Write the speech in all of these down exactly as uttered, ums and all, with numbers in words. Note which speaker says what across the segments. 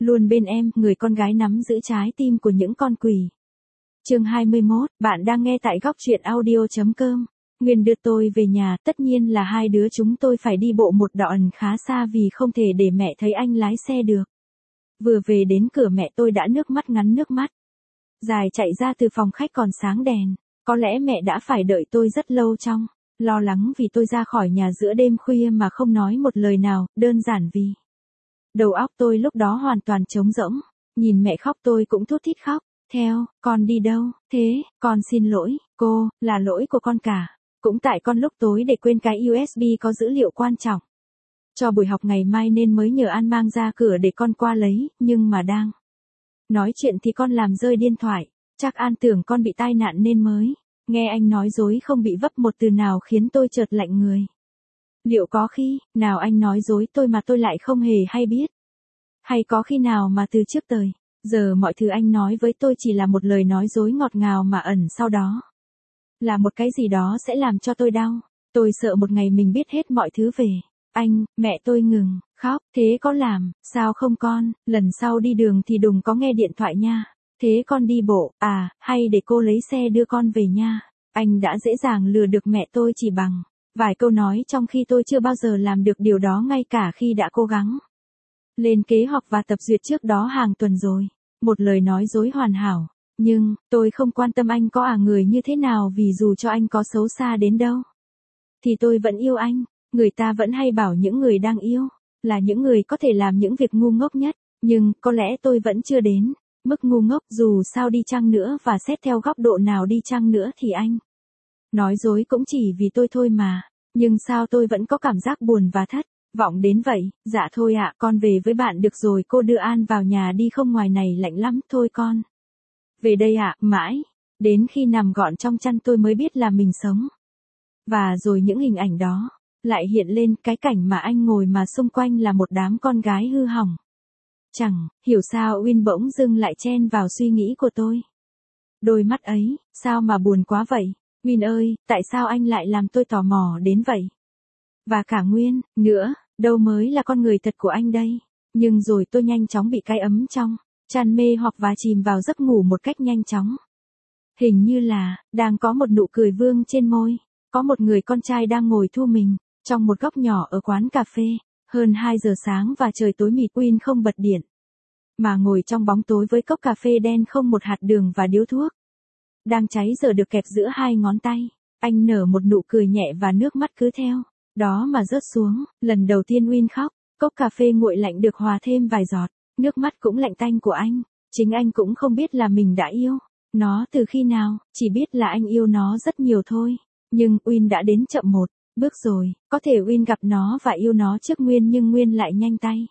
Speaker 1: Luôn bên em, người con gái nắm giữ trái tim của những con quỷ. Chương hai mươi mốt, bạn đang nghe tại góc truyện audio chấm com. Nguyên đưa tôi về nhà, tất nhiên là hai đứa chúng tôi phải đi bộ một đoạn khá xa vì không thể để mẹ thấy anh lái xe được. Vừa về đến cửa mẹ tôi đã nước mắt ngắn nước mắt. Dài chạy ra từ phòng khách còn sáng đèn, có lẽ mẹ đã phải đợi tôi rất lâu trong, lo lắng vì tôi ra khỏi nhà giữa đêm khuya mà không nói một lời nào, đơn giản vì đầu óc tôi lúc đó hoàn toàn trống rỗng, nhìn mẹ khóc tôi cũng thút thít khóc, theo, con đi đâu, thế, con xin lỗi, cô, là lỗi của con cả, cũng tại con lúc tối để quên cái u ét bê có dữ liệu quan trọng. Cho buổi học ngày mai nên mới nhờ An mang ra cửa để con qua lấy, nhưng mà đang nói chuyện thì con làm rơi điện thoại, chắc An tưởng con bị tai nạn nên mới, nghe anh nói dối không bị vấp một từ nào khiến tôi chợt lạnh người. Liệu có khi nào anh nói dối tôi mà tôi lại không hề hay biết? Hay có khi nào mà từ trước tới giờ mọi thứ anh nói với tôi chỉ là một lời nói dối ngọt ngào mà ẩn sau đó là một cái gì đó sẽ làm cho tôi đau. Tôi sợ một ngày mình biết hết mọi thứ về anh. Mẹ tôi ngừng khóc, thế có làm sao không con, lần sau đi đường thì đừng có nghe điện thoại nha. Thế con đi bộ à, hay để cô lấy xe đưa con về nha. Anh đã dễ dàng lừa được mẹ tôi chỉ bằng vài câu nói, trong khi tôi chưa bao giờ làm được điều đó ngay cả khi đã cố gắng lên kế hoạch và tập duyệt trước đó hàng tuần rồi. Một lời nói dối hoàn hảo, nhưng tôi không quan tâm anh có à người như thế nào, vì dù cho anh có xấu xa đến đâu thì tôi vẫn yêu anh. Người ta vẫn hay bảo những người đang yêu là những người có thể làm những việc ngu ngốc nhất, nhưng có lẽ tôi vẫn chưa đến mức ngu ngốc. Dù sao đi chăng nữa và xét theo góc độ nào đi chăng nữa thì anh nói dối cũng chỉ vì tôi thôi mà. Nhưng sao tôi vẫn có cảm giác buồn và thất vọng đến vậy? Dạ thôi ạ, con về với bạn được rồi, cô đưa An vào nhà đi, không ngoài này lạnh lắm. Thôi con về đây ạ. Mãi đến khi nằm gọn trong chăn tôi mới biết là mình sống. Và rồi những hình ảnh đó lại hiện lên, cái cảnh mà anh ngồi mà xung quanh là một đám con gái hư hỏng. Chẳng hiểu sao Win bỗng dưng lại chen vào suy nghĩ của tôi. Đôi mắt ấy, sao mà buồn quá vậy? Win ơi, tại sao anh lại làm tôi tò mò đến vậy? Và cả Nguyên, nữa, đâu mới là con người thật của anh đây? Nhưng rồi tôi nhanh chóng bị cái ấm trong chăn mê hoặc và chìm vào giấc ngủ một cách nhanh chóng. Hình như là, đang có một nụ cười vương trên môi. Có một người con trai đang ngồi thu mình trong một góc nhỏ ở quán cà phê. Hơn hai giờ sáng và trời tối mịt. Win không bật điện, mà ngồi trong bóng tối với cốc cà phê đen không một hạt đường và điếu thuốc đang cháy giờ được kẹp giữa hai ngón tay. Anh nở một nụ cười nhẹ và nước mắt cứ theo đó mà rớt xuống. Lần đầu tiên Win khóc, cốc cà phê nguội lạnh được hòa thêm vài giọt nước mắt cũng lạnh tanh của anh. Chính anh cũng không biết là mình đã yêu nó từ khi nào, chỉ biết là anh yêu nó rất nhiều thôi. Nhưng Win đã đến chậm một bước rồi. Có thể Win gặp nó và yêu nó trước Nguyên, nhưng Nguyên lại nhanh tay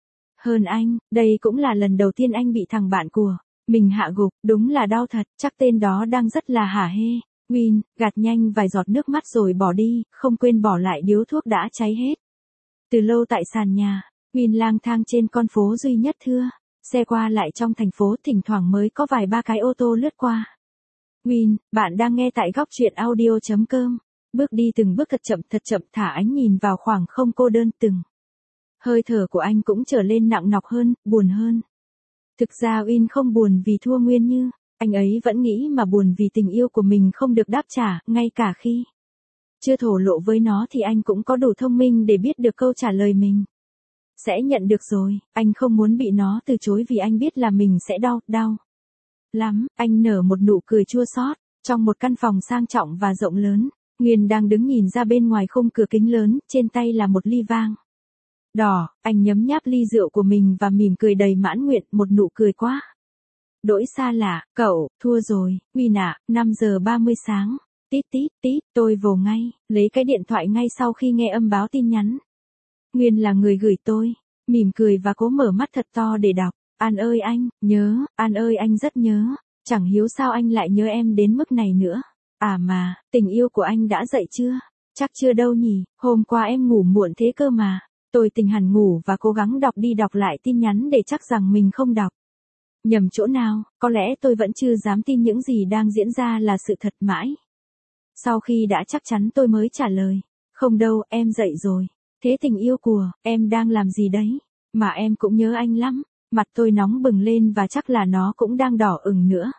Speaker 1: hơn anh. Đây cũng là lần đầu tiên anh bị thằng bạn của mình hạ gục. Đúng là đau thật, chắc tên đó đang rất là hả hê. Win gạt nhanh vài giọt nước mắt rồi bỏ đi, không quên bỏ lại điếu thuốc đã cháy hết từ lâu tại sàn nhà. Win lang thang trên con phố duy nhất thưa xe qua lại trong thành phố, thỉnh thoảng mới có vài ba cái ô tô lướt qua. Win, bạn đang nghe tại góc truyện audio chấm com. Bước đi từng bước thật chậm thật chậm, thả ánh nhìn vào khoảng không cô đơn. Từng hơi thở của anh cũng trở lên nặng nọc hơn, buồn hơn. Thực ra Win không buồn vì thua Nguyên Như anh ấy vẫn nghĩ, mà buồn vì tình yêu của mình không được đáp trả. Ngay cả khi chưa thổ lộ với nó thì anh cũng có đủ thông minh để biết được câu trả lời mình sẽ nhận được rồi. Anh không muốn bị nó từ chối vì anh biết là mình sẽ đau, đau lắm. Anh nở một nụ cười chua xót. Trong một căn phòng sang trọng và rộng lớn, Nguyên đang đứng nhìn ra bên ngoài khung cửa kính lớn, trên tay là một ly vang đỏ. Anh nhấm nháp ly rượu của mình và mỉm cười đầy mãn nguyện, một nụ cười quá đỗi xa lạ. Cậu, thua rồi, Win ạ. năm giờ ba mươi sáng. Tít tít tít, tôi vồ ngay, lấy cái điện thoại ngay sau khi nghe âm báo tin nhắn. Nguyên là người gửi tôi. Mỉm cười và cố mở mắt thật to để đọc. An ơi anh, nhớ, An ơi anh rất nhớ. Chẳng hiểu sao anh lại nhớ em đến mức này nữa. À mà, tình yêu của anh đã dậy chưa? Chắc chưa đâu nhỉ, hôm qua em ngủ muộn thế cơ mà. Tôi tỉnh hẳn ngủ và cố gắng đọc đi đọc lại tin nhắn để chắc rằng mình không đọc nhầm chỗ nào. Có lẽ tôi vẫn chưa dám tin những gì đang diễn ra là sự thật. Mãi sau khi đã chắc chắn tôi mới trả lời. Không đâu, em dậy rồi. Thế tình yêu của em đang làm gì đấy? Mà em cũng nhớ anh lắm. Mặt tôi nóng bừng lên và chắc là nó cũng đang đỏ ửng nữa.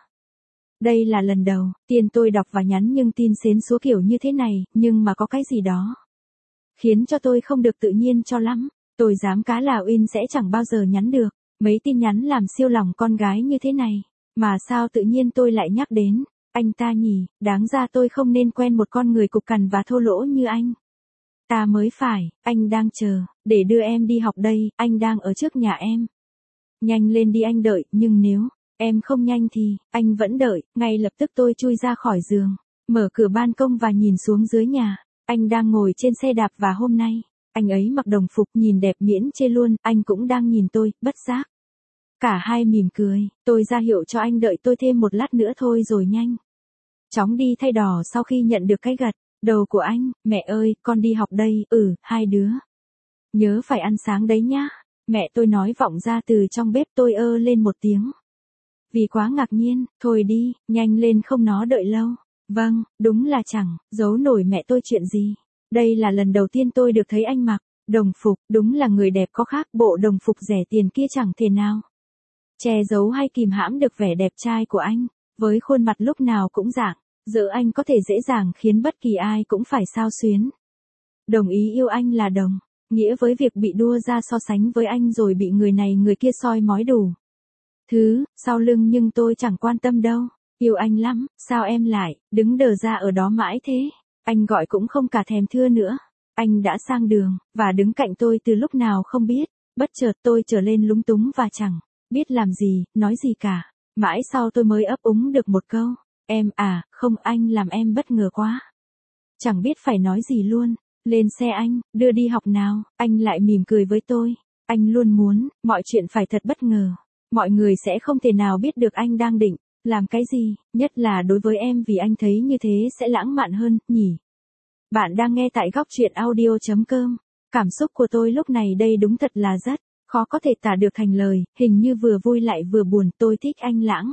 Speaker 1: Đây là lần đầu tiên tôi đọc và nhắn nhưng tin xến xúa kiểu như thế này, nhưng mà có cái gì đó khiến cho tôi không được tự nhiên cho lắm. Tôi dám cá là Uyên sẽ chẳng bao giờ nhắn được mấy tin nhắn làm siêu lòng con gái như thế này. Mà sao tự nhiên tôi lại nhắc đến anh ta nhỉ, đáng ra tôi không nên quen một con người cục cằn và thô lỗ như anh ta mới phải. Anh đang chờ để đưa em đi học đây, anh đang ở trước nhà em. Nhanh lên đi anh đợi, nhưng nếu em không nhanh thì anh vẫn đợi. Ngay lập tức tôi chui ra khỏi giường, mở cửa ban công và nhìn xuống dưới nhà. Anh đang ngồi trên xe đạp và hôm nay anh ấy mặc đồng phục nhìn đẹp miễn chê luôn. Anh cũng đang nhìn tôi, bất giác cả hai mỉm cười. Tôi ra hiệu cho anh đợi tôi thêm một lát nữa thôi rồi nhanh chóng đi thay đò sau khi nhận được cái gật đầu của anh. Mẹ ơi, con đi học đây. Ừ, hai đứa nhớ phải ăn sáng đấy nhá. Mẹ tôi nói vọng ra từ trong bếp. Tôi ơ lên một tiếng vì quá ngạc nhiên. Thôi đi, nhanh lên không nó đợi lâu. Vâng, đúng là chẳng giấu nổi mẹ tôi chuyện gì. Đây là lần đầu tiên tôi được thấy anh mặc đồng phục, đúng là người đẹp có khác. Bộ đồng phục rẻ tiền kia chẳng thể nào che giấu hay kìm hãm được vẻ đẹp trai của anh. Với khuôn mặt lúc nào cũng rạng rỡ, anh có thể dễ dàng khiến bất kỳ ai cũng phải xao xuyến. Đồng ý yêu anh là đồng nghĩa với việc bị đua ra so sánh với anh rồi bị người này người kia soi mói đủ thứ sau lưng, nhưng tôi chẳng quan tâm đâu. Yêu anh lắm, sao em lại đứng đờ ra ở đó mãi thế? Anh gọi cũng không cả thèm thưa nữa. Anh đã sang đường và đứng cạnh tôi từ lúc nào không biết. Bất chợt tôi trở lên lúng túng và chẳng biết làm gì, nói gì cả. Mãi sau tôi mới ấp úng được một câu. Em à, không, anh làm em bất ngờ quá. Chẳng biết phải nói gì luôn. Lên xe anh, đưa đi học nào. Anh lại mỉm cười với tôi. Anh luôn muốn mọi chuyện phải thật bất ngờ. Mọi người sẽ không thể nào biết được anh đang định làm cái gì, nhất là đối với em, vì anh thấy như thế sẽ lãng mạn hơn, nhỉ? Bạn đang nghe tại góc truyện audio chấm com. Cảm xúc của tôi lúc này đây đúng thật là rất khó có thể tả được thành lời, hình như vừa vui lại vừa buồn. Tôi thích anh lãng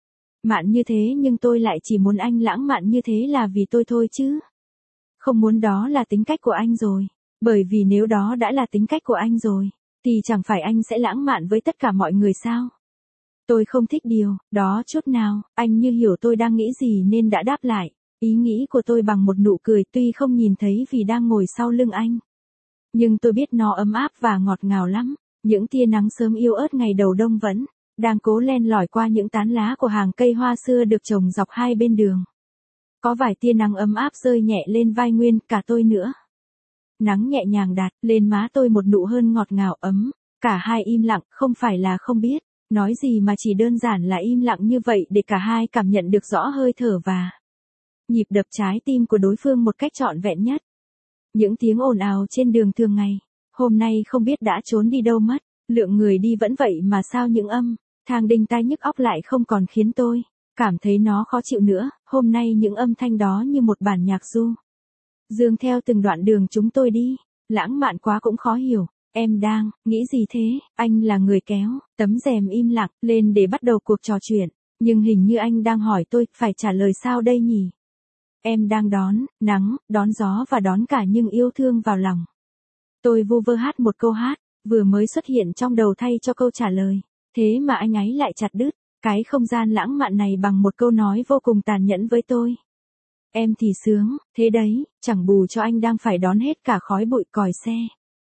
Speaker 1: mạn như thế, nhưng tôi lại chỉ muốn anh lãng mạn như thế là vì tôi thôi chứ không muốn đó là tính cách của anh rồi. Bởi vì nếu đó đã là tính cách của anh rồi, thì chẳng phải anh sẽ lãng mạn với tất cả mọi người sao? Tôi không thích điều đó chút nào. Anh như hiểu tôi đang nghĩ gì nên đã đáp lại ý nghĩ của tôi bằng một nụ cười, tuy không nhìn thấy vì đang ngồi sau lưng anh. Nhưng tôi biết nó ấm áp và ngọt ngào lắm. Những tia nắng sớm yếu ớt ngày đầu đông vẫn đang cố len lỏi qua những tán lá của hàng cây hoa xưa được trồng dọc hai bên đường. Có vài tia nắng ấm áp rơi nhẹ lên vai Nguyên, cả tôi nữa. Nắng nhẹ nhàng đặt lên má tôi một nụ hôn ngọt ngào ấm. Cả hai im lặng, không phải là không biết nói gì mà chỉ đơn giản là im lặng như vậy để cả hai cảm nhận được rõ hơi thở và nhịp đập trái tim của đối phương một cách trọn vẹn nhất. Những tiếng ồn ào trên đường thường ngày hôm nay không biết đã trốn đi đâu mất. Lượng người đi vẫn vậy mà sao những âm thanh đinh tai nhức óc lại không còn khiến tôi cảm thấy nó khó chịu nữa. Hôm nay những âm thanh đó như một bản nhạc du dương theo từng đoạn đường chúng tôi đi. Lãng mạn quá cũng khó hiểu. Em đang nghĩ gì thế? Anh là người kéo tấm rèm im lặng lên để bắt đầu cuộc trò chuyện, nhưng hình như anh đang hỏi tôi phải trả lời sao đây nhỉ? Em đang đón nắng, đón gió và đón cả những yêu thương vào lòng. Tôi vu vơ hát một câu hát vừa mới xuất hiện trong đầu thay cho câu trả lời. Thế mà anh ấy lại chặt đứt cái không gian lãng mạn này bằng một câu nói vô cùng tàn nhẫn với tôi. Em thì sướng, thế đấy, chẳng bù cho anh đang phải đón hết cả khói bụi còi xe.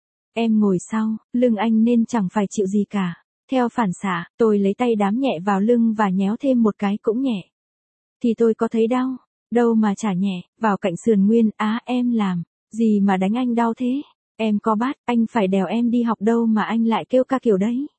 Speaker 1: Em ngồi sau lưng anh nên chẳng phải chịu gì cả. Theo phản xạ, tôi lấy tay đám nhẹ vào lưng và nhéo thêm một cái cũng nhẹ. Thì tôi có thấy đau, đâu mà chả nhẹ, vào cạnh sườn Nguyên. Á, em làm gì mà đánh anh đau thế? Em có bắt anh phải đèo em đi học đâu mà anh lại kêu ca kiểu đấy?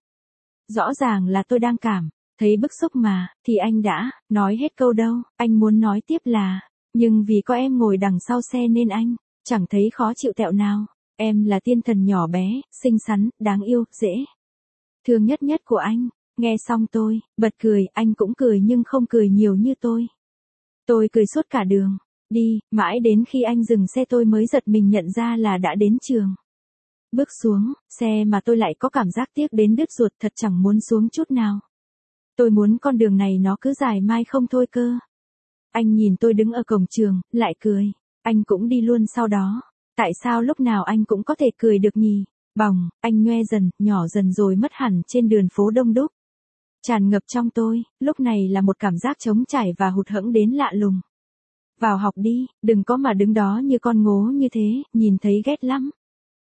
Speaker 1: Rõ ràng là tôi đang cảm thấy bức xúc mà, thì anh đã nói hết câu đâu. Anh muốn nói tiếp là, nhưng vì có em ngồi đằng sau xe nên anh chẳng thấy khó chịu tẹo nào. Em là tiên thần nhỏ bé, xinh xắn, đáng yêu, dễ thương nhất nhất của anh. Nghe xong tôi bật cười, anh cũng cười nhưng không cười nhiều như tôi. Tôi cười suốt cả đường đi, mãi đến khi anh dừng xe tôi mới giật mình nhận ra là đã đến trường. Bước xuống xe mà tôi lại có cảm giác tiếc đến đứt ruột, thật chẳng muốn xuống chút nào. Tôi muốn con đường này nó cứ dài mai không thôi cơ. Anh nhìn tôi đứng ở cổng trường, lại cười. Anh cũng đi luôn sau đó. Tại sao lúc nào anh cũng có thể cười được nhỉ? Bỏng, anh nhoe dần, nhỏ dần rồi mất hẳn trên đường phố đông đúc. Tràn ngập trong tôi, lúc này là một cảm giác trống trải và hụt hẫng đến lạ lùng. Vào học đi, đừng có mà đứng đó như con ngố như thế, nhìn thấy ghét lắm.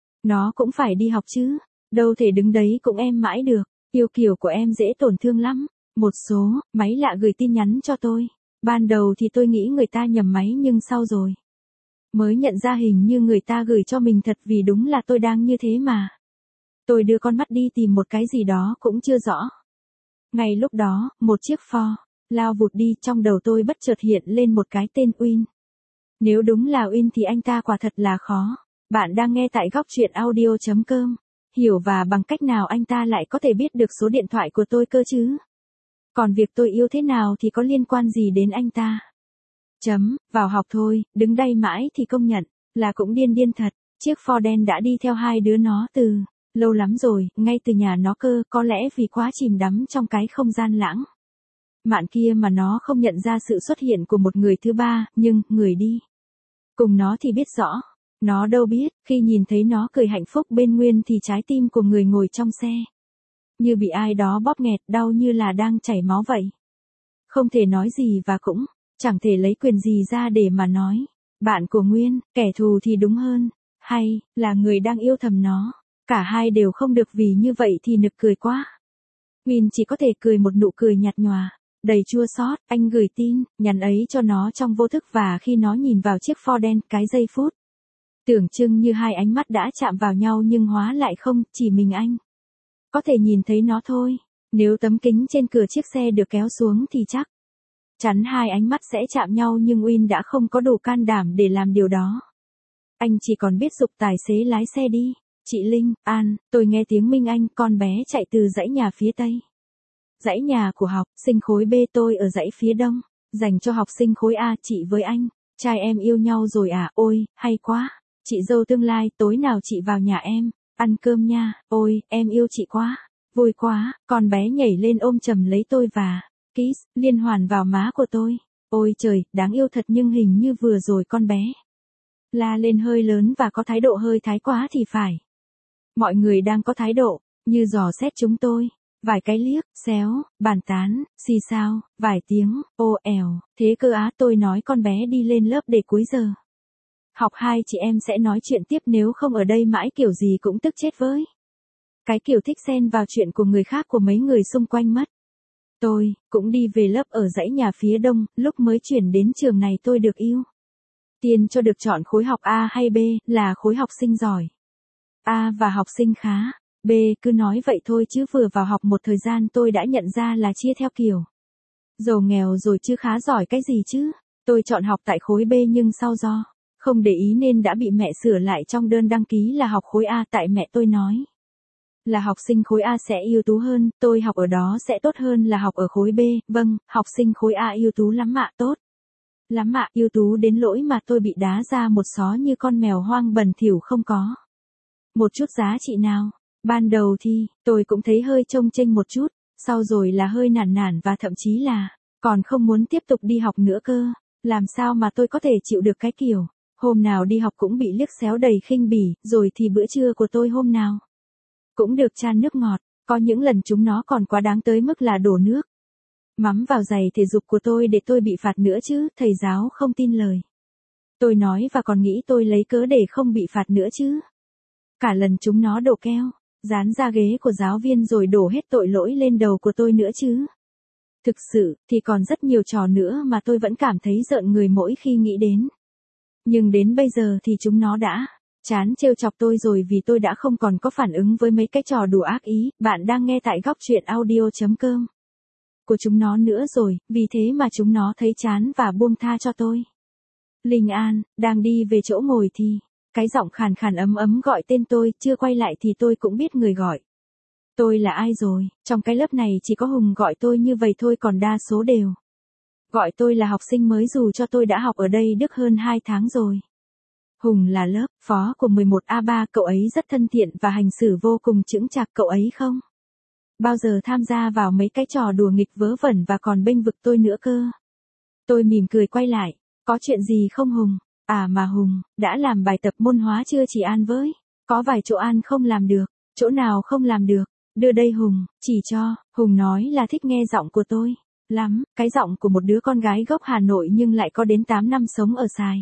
Speaker 1: Nó cũng phải đi học chứ, đâu thể đứng đấy cũng em mãi được, yêu kiểu của em dễ tổn thương lắm. Một số, máy lạ gửi tin nhắn cho tôi. Ban đầu thì tôi nghĩ người ta nhầm máy nhưng sau rồi mới nhận ra hình như người ta gửi cho mình thật vì đúng là tôi đang như thế mà. Tôi đưa con mắt đi tìm một cái gì đó cũng chưa rõ. Ngay lúc đó, một chiếc Ford lao vụt đi, trong đầu tôi bất chợt hiện lên một cái tên Uyên. Nếu đúng là Uyên thì anh ta quả thật là khó. Bạn đang nghe tại góc truyện audio chấm com. Hiểu và bằng cách nào anh ta lại có thể biết được số điện thoại của tôi cơ chứ? Còn việc tôi yêu thế nào thì có liên quan gì đến anh ta? Chấm, vào học thôi, đứng đây mãi thì công nhận, là cũng điên điên thật. Chiếc Ford đen đã đi theo hai đứa nó từ lâu lắm rồi, ngay từ nhà nó cơ, có lẽ vì quá chìm đắm trong cái không gian lãng mạn kia mà nó không nhận ra sự xuất hiện của một người thứ ba, nhưng, người đi cùng nó thì biết rõ. Nó đâu biết, khi nhìn thấy nó cười hạnh phúc bên Nguyên thì trái tim của người ngồi trong xe như bị ai đó bóp nghẹt, đau như là đang chảy máu vậy. Không thể nói gì và cũng chẳng thể lấy quyền gì ra để mà nói. Bạn của Nguyên, kẻ thù thì đúng hơn, hay là người đang yêu thầm nó. Cả hai đều không được, vì như vậy thì nực cười quá. Nguyên chỉ có thể cười một nụ cười nhạt nhòa, đầy chua xót. Anh gửi tin nhắn ấy cho nó trong vô thức, và khi nó nhìn vào chiếc Ford đen, cái giây phút tưởng chừng như hai ánh mắt đã chạm vào nhau nhưng hóa lại không, chỉ mình anh có thể nhìn thấy nó thôi. Nếu tấm kính trên cửa chiếc xe được kéo xuống thì chắc chắn hai ánh mắt sẽ chạm nhau, nhưng Uyên đã không có đủ can đảm để làm điều đó. Anh chỉ còn biết giục tài xế lái xe đi. Chị Linh, An, tôi nghe tiếng Minh Anh, con bé chạy từ dãy nhà phía Tây. Dãy nhà của học sinh khối B, tôi ở dãy phía Đông, dành cho học sinh khối A. Chị với anh trai em yêu nhau rồi à? Ôi, hay quá. Chị dâu tương lai, tối nào chị vào nhà em ăn cơm nha. Ôi, em yêu chị quá. Vui quá. Con bé nhảy lên ôm chầm lấy tôi và kiss liên hoàn vào má của tôi. Ôi trời, đáng yêu thật, nhưng hình như vừa rồi con bé la lên hơi lớn và có thái độ hơi thái quá thì phải. Mọi người đang có thái độ như dò xét chúng tôi. Vài cái liếc, xéo, bàn tán, xì xao, vài tiếng, ô èo, thế cơ á. Tôi nói con bé đi lên lớp để cuối giờ học hai chị em sẽ nói chuyện tiếp, nếu không ở đây mãi kiểu gì cũng tức chết với cái kiểu thích xen vào chuyện của người khác của mấy người xung quanh mất. Tôi cũng đi về lớp ở dãy nhà phía Đông. Lúc mới chuyển đến trường này tôi được ưu tiên cho được chọn khối học A hay B, là khối học sinh giỏi A và học sinh khá B. Cứ nói vậy thôi chứ vừa vào học một thời gian tôi đã nhận ra là chia theo kiểu giàu nghèo rồi, chứ khá giỏi cái gì chứ. Tôi chọn học tại khối B nhưng sau do không để ý nên đã bị mẹ sửa lại trong đơn đăng ký là học khối A, tại mẹ tôi nói là học sinh khối A sẽ ưu tú hơn, tôi học ở đó sẽ tốt hơn là học ở khối B. Vâng, học sinh khối A ưu tú lắm ạ, tốt lắm ạ, ưu tú đến lỗi mà tôi bị đá ra một xó như con mèo hoang, bẩn thỉu, không có một chút giá trị nào. Ban đầu thì tôi cũng thấy hơi chông chênh một chút, sau rồi là hơi nản nản và thậm chí là còn không muốn tiếp tục đi học nữa cơ. Làm sao mà tôi có thể chịu được cái kiểu hôm nào đi học cũng bị liếc xéo đầy khinh bỉ, rồi thì bữa trưa của tôi hôm nào cũng được chan nước ngọt. Có những lần chúng nó còn quá đáng tới mức là đổ nước mắm vào giày thể dục của tôi để tôi bị phạt nữa chứ. Thầy giáo không tin lời tôi nói và còn nghĩ tôi lấy cớ để không bị phạt nữa chứ. Cả lần chúng nó đổ keo dán ra ghế của giáo viên rồi đổ hết tội lỗi lên đầu của tôi nữa chứ. Thực sự thì còn rất nhiều trò nữa mà tôi vẫn cảm thấy rợn người mỗi khi nghĩ đến. Nhưng đến bây giờ thì chúng nó đã chán trêu chọc tôi rồi, vì tôi đã không còn có phản ứng với mấy cái trò đùa ác ý. Bạn đang nghe tại góc truyện audio chấm com của chúng nó nữa rồi, vì thế mà chúng nó thấy chán và buông tha cho tôi. Linh An, đang đi về chỗ ngồi thì cái giọng khàn khàn ấm ấm gọi tên tôi, chưa quay lại thì tôi cũng biết người gọi tôi là ai rồi. Trong cái lớp này chỉ có Hùng gọi tôi như vậy thôi, còn đa số đều gọi tôi là học sinh mới, dù cho tôi đã học ở đây được hơn hai tháng rồi. Hùng là lớp phó của mười một A ba, cậu ấy rất thân thiện và hành xử vô cùng chững chạc. Cậu ấy không bao giờ tham gia vào mấy cái trò đùa nghịch vớ vẩn và còn bênh vực tôi nữa cơ. Tôi mỉm cười quay lại, có chuyện gì không Hùng? À mà Hùng, đã làm bài tập môn hóa chưa chị An với? Có vài chỗ An không làm được, chỗ nào không làm được, đưa đây Hùng, chỉ cho, Hùng nói là thích nghe giọng của tôi, lắm, cái giọng của một đứa con gái gốc Hà Nội nhưng lại có đến tám năm sống ở Sài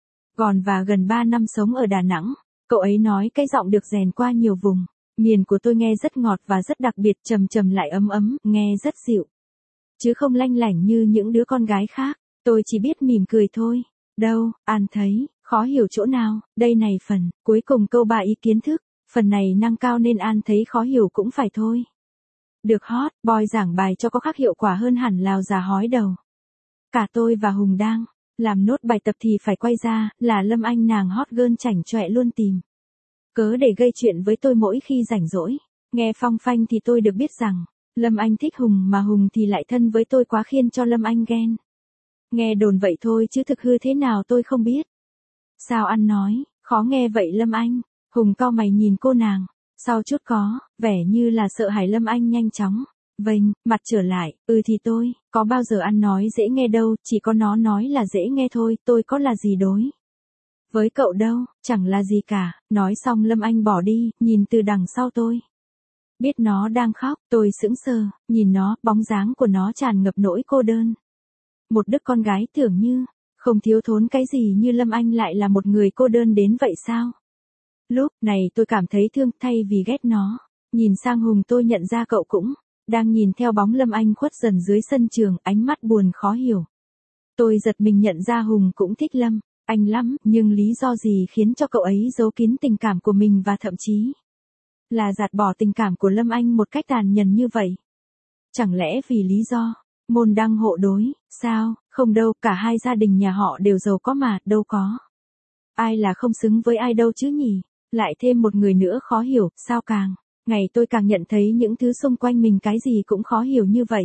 Speaker 1: Gòn và gần ba năm sống ở Đà Nẵng. Cậu ấy nói cái giọng được rèn qua nhiều vùng miền của tôi nghe rất ngọt và rất đặc biệt, trầm trầm lại ấm ấm, nghe rất dịu. Chứ không lanh lảnh như những đứa con gái khác. Tôi chỉ biết mỉm cười thôi. Đâu, An thấy, khó hiểu chỗ nào, đây này phần, cuối cùng câu ba ý kiến thức, phần này nâng cao nên An thấy khó hiểu cũng phải thôi. Được hot, boy giảng bài cho có khác hiệu quả hơn hẳn lào già hói đầu. Cả tôi và Hùng đang làm nốt bài tập thì phải quay ra, là Lâm Anh nàng hot girl chảnh chọe luôn tìm cớ để gây chuyện với tôi mỗi khi rảnh rỗi. Nghe phong phanh thì tôi được biết rằng, Lâm Anh thích Hùng mà Hùng thì lại thân với tôi quá khiến cho Lâm Anh ghen. Nghe đồn vậy thôi chứ thực hư thế nào tôi không biết. Sao Ăn nói, khó nghe vậy Lâm Anh? Hùng cau mày nhìn cô nàng, sau chút có vẻ như là sợ hãi Lâm Anh nhanh chóng vênh mặt trở lại, ừ thì tôi, có bao giờ Ăn nói dễ nghe đâu, chỉ có nó nói là dễ nghe thôi, tôi có là gì đối với cậu đâu, chẳng là gì cả. Nói xong Lâm Anh bỏ đi, nhìn từ đằng sau tôi. Biết nó đang khóc, tôi sững sờ, nhìn nó, bóng dáng của nó tràn ngập nỗi cô đơn. Một đứa con gái tưởng như, không thiếu thốn cái gì như Lâm Anh lại là một người cô đơn đến vậy sao? Lúc này tôi cảm thấy thương thay vì ghét nó. Nhìn sang Hùng tôi nhận ra cậu cũng đang nhìn theo bóng Lâm Anh khuất dần dưới sân trường, ánh mắt buồn khó hiểu. Tôi giật mình nhận ra Hùng cũng thích Lâm Anh lắm, nhưng lý do gì khiến cho cậu ấy giấu kín tình cảm của mình và thậm chí là gạt bỏ tình cảm của Lâm Anh một cách tàn nhẫn như vậy? Chẳng lẽ vì lý do môn đăng hộ đối, sao? Không đâu, cả hai gia đình nhà họ đều giàu có mà, đâu có ai là không xứng với ai đâu chứ nhỉ? Lại thêm một người nữa khó hiểu, sao càng ngày tôi càng nhận thấy những thứ xung quanh mình cái gì cũng khó hiểu như vậy.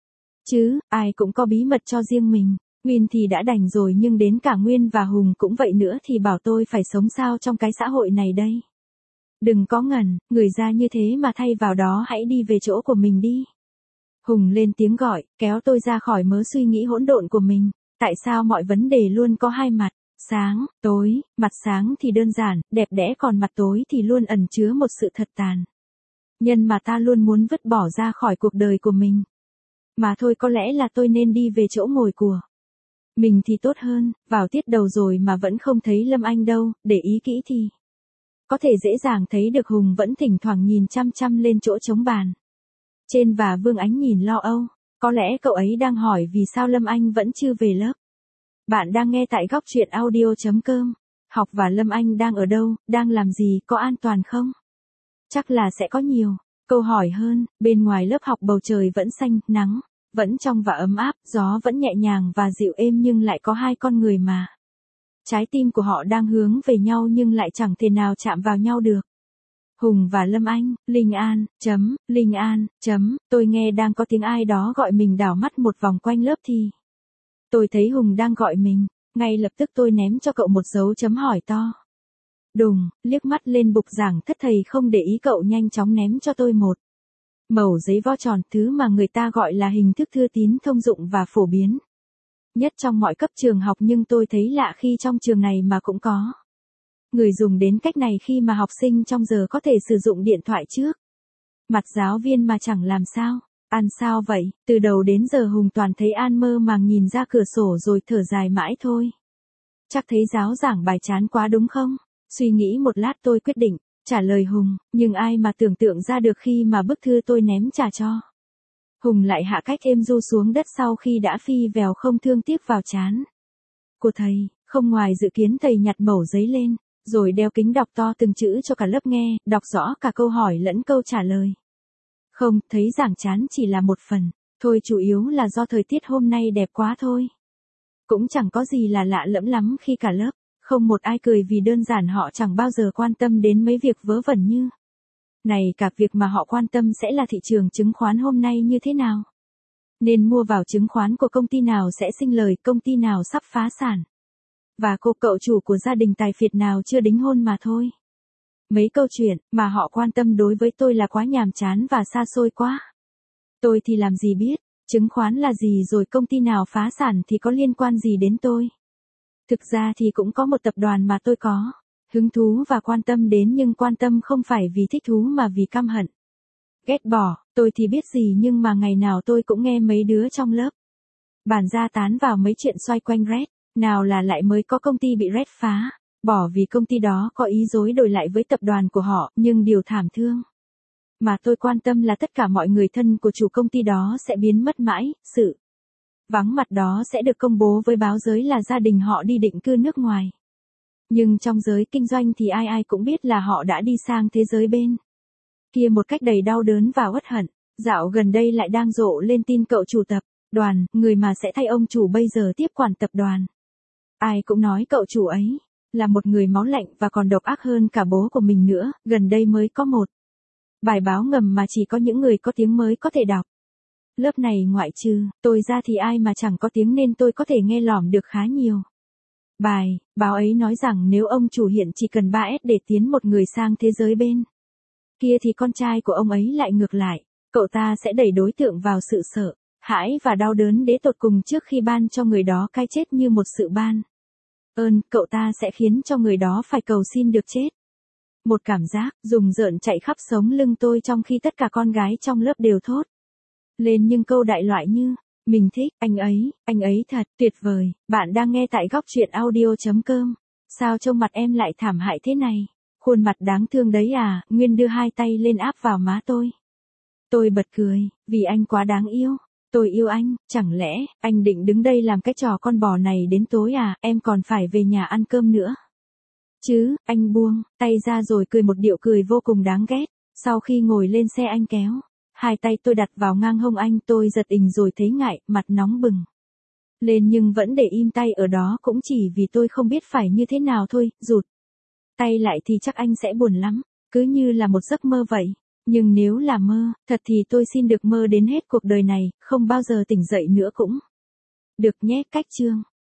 Speaker 1: Chứ, ai cũng có bí mật cho riêng mình. Nguyên thì đã đành rồi nhưng đến cả Nguyên và Hùng cũng vậy nữa thì bảo tôi phải sống sao trong cái xã hội này đây? Đừng có ngần, người ra như thế mà thay vào đó hãy đi về chỗ của mình đi. Hùng lên tiếng gọi, kéo tôi ra khỏi mớ suy nghĩ hỗn độn của mình. Tại sao mọi vấn đề luôn có hai mặt? Sáng, tối, mặt sáng thì đơn giản, đẹp đẽ, còn mặt tối thì luôn ẩn chứa một sự thật tàn nhân mà ta luôn muốn vứt bỏ ra khỏi cuộc đời của mình. Mà thôi, có lẽ là tôi nên đi về chỗ ngồi của mình thì tốt hơn. Vào tiết đầu rồi mà vẫn không thấy Lâm Anh đâu, để ý kỹ thì có thể dễ dàng thấy được Hùng vẫn thỉnh thoảng nhìn chăm chăm lên chỗ trống bàn trên và Vương Ánh nhìn lo âu. Có lẽ cậu ấy đang hỏi vì sao Lâm Anh vẫn chưa về lớp. Bạn đang nghe tại góc truyện audio chấm com. Học và Lâm Anh đang ở đâu, đang làm gì, có an toàn không? Chắc là sẽ có nhiều câu hỏi hơn. Bên ngoài lớp học bầu trời vẫn xanh, nắng vẫn trong và ấm áp, gió vẫn nhẹ nhàng và dịu êm, nhưng lại có hai con người mà trái tim của họ đang hướng về nhau nhưng lại chẳng thể nào chạm vào nhau được. Hùng và Lâm Anh. Linh An, chấm, Linh An, chấm, tôi nghe đang có tiếng ai đó gọi mình, đảo mắt một vòng quanh lớp thì tôi thấy Hùng đang gọi mình. Ngay lập tức tôi ném cho cậu một dấu chấm hỏi to. Đùng, liếc mắt lên bục giảng thất thầy không để ý, cậu nhanh chóng ném cho tôi một mẩu giấy vo tròn, thứ mà người ta gọi là hình thức thư tín thông dụng và phổ biến nhất trong mọi cấp trường học, nhưng tôi thấy lạ khi trong trường này mà cũng có người dùng đến cách này khi mà học sinh trong giờ có thể sử dụng điện thoại trước mặt giáo viên mà chẳng làm sao. An sao vậy? Từ đầu đến giờ Hùng toàn thấy An mơ màng nhìn ra cửa sổ rồi thở dài mãi thôi. Chắc thấy giáo giảng bài chán quá đúng không? Suy nghĩ một lát tôi quyết định trả lời Hùng, nhưng ai mà tưởng tượng ra được khi mà bức thư tôi ném trả cho Hùng lại hạ cách êm ru xuống đất sau khi đã phi vèo không thương tiếc vào trán của thầy. Không ngoài dự kiến, thầy nhặt mẩu giấy lên, rồi đeo kính đọc to từng chữ cho cả lớp nghe, đọc rõ cả câu hỏi lẫn câu trả lời. Không, thấy giảng chán chỉ là một phần thôi, chủ yếu là do thời tiết hôm nay đẹp quá thôi. Cũng chẳng có gì là lạ lẫm lắm khi cả lớp không một ai cười, vì đơn giản họ chẳng bao giờ quan tâm đến mấy việc vớ vẩn như này cả. Việc mà họ quan tâm sẽ là thị trường chứng khoán hôm nay như thế nào, nên mua vào chứng khoán của công ty nào sẽ sinh lời, công ty nào sắp phá sản, và cô cậu chủ của gia đình tài phiệt nào chưa đính hôn mà thôi. Mấy câu chuyện mà họ quan tâm đối với tôi là quá nhàm chán và xa xôi quá. Tôi thì làm gì biết chứng khoán là gì, rồi công ty nào phá sản thì có liên quan gì đến tôi. Thực ra thì cũng có một tập đoàn mà tôi có hứng thú và quan tâm đến, nhưng quan tâm không phải vì thích thú mà vì căm hận. Ghét bỏ, tôi thì biết gì, nhưng mà ngày nào tôi cũng nghe mấy đứa trong lớp bàn ra tán vào mấy chuyện xoay quanh Red, nào là lại mới có công ty bị Red phá, bỏ vì công ty đó có ý dối đổi lại với tập đoàn của họ, nhưng điều thảm thương mà tôi quan tâm là tất cả mọi người thân của chủ công ty đó sẽ biến mất mãi, sự vắng mặt đó sẽ được công bố với báo giới là gia đình họ đi định cư nước ngoài. Nhưng trong giới kinh doanh thì ai ai cũng biết là họ đã đi sang thế giới bên kia một cách đầy đau đớn và uất hận. Dạo gần đây lại đang rộ lên tin cậu chủ tập đoàn, người mà sẽ thay ông chủ bây giờ tiếp quản tập đoàn. Ai cũng nói cậu chủ ấy là một người máu lạnh và còn độc ác hơn cả bố của mình nữa. Gần đây mới có một bài báo ngầm mà chỉ có những người có tiếng mới có thể đọc. Lớp này ngoại trừ tôi ra thì ai mà chẳng có tiếng, nên tôi có thể nghe lỏm được khá nhiều. Bài báo ấy nói rằng nếu ông chủ hiện chỉ cần ba S để tiến một người sang thế giới bên kia thì con trai của ông ấy lại ngược lại. Cậu ta sẽ đẩy đối tượng vào sự sợ hãi và đau đớn đến tột cùng trước khi ban cho người đó cái chết như một sự ban ơn. Cậu ta sẽ khiến cho người đó phải cầu xin được chết. Một cảm giác rùng rợn chạy khắp sống lưng tôi, trong khi tất cả con gái trong lớp đều thốt lên những câu đại loại như: mình thích anh ấy, anh ấy thật tuyệt vời. Bạn đang nghe tại góc truyện audio chấm com. Sao trông mặt em lại thảm hại thế này? Khuôn mặt đáng thương đấy à? Nguyên đưa hai tay lên áp vào má tôi. Tôi bật cười, vì anh quá đáng yêu. Tôi yêu anh, chẳng lẽ anh định đứng đây làm cái trò con bò này đến tối à? Em còn phải về nhà ăn cơm nữa chứ. Anh buông tay ra rồi cười một điệu cười vô cùng đáng ghét. Sau khi ngồi lên xe, anh kéo hai tay tôi đặt vào ngang hông anh. Tôi giật ình rồi thấy ngại, mặt nóng bừng lên nhưng vẫn để im tay ở đó, cũng chỉ vì tôi không biết phải như thế nào thôi. Rụt tay lại thì chắc anh sẽ buồn lắm, cứ như là một giấc mơ vậy. Nhưng nếu là mơ thật thì tôi xin được mơ đến hết cuộc đời này, không bao giờ tỉnh dậy nữa cũng được nhé. Cách chương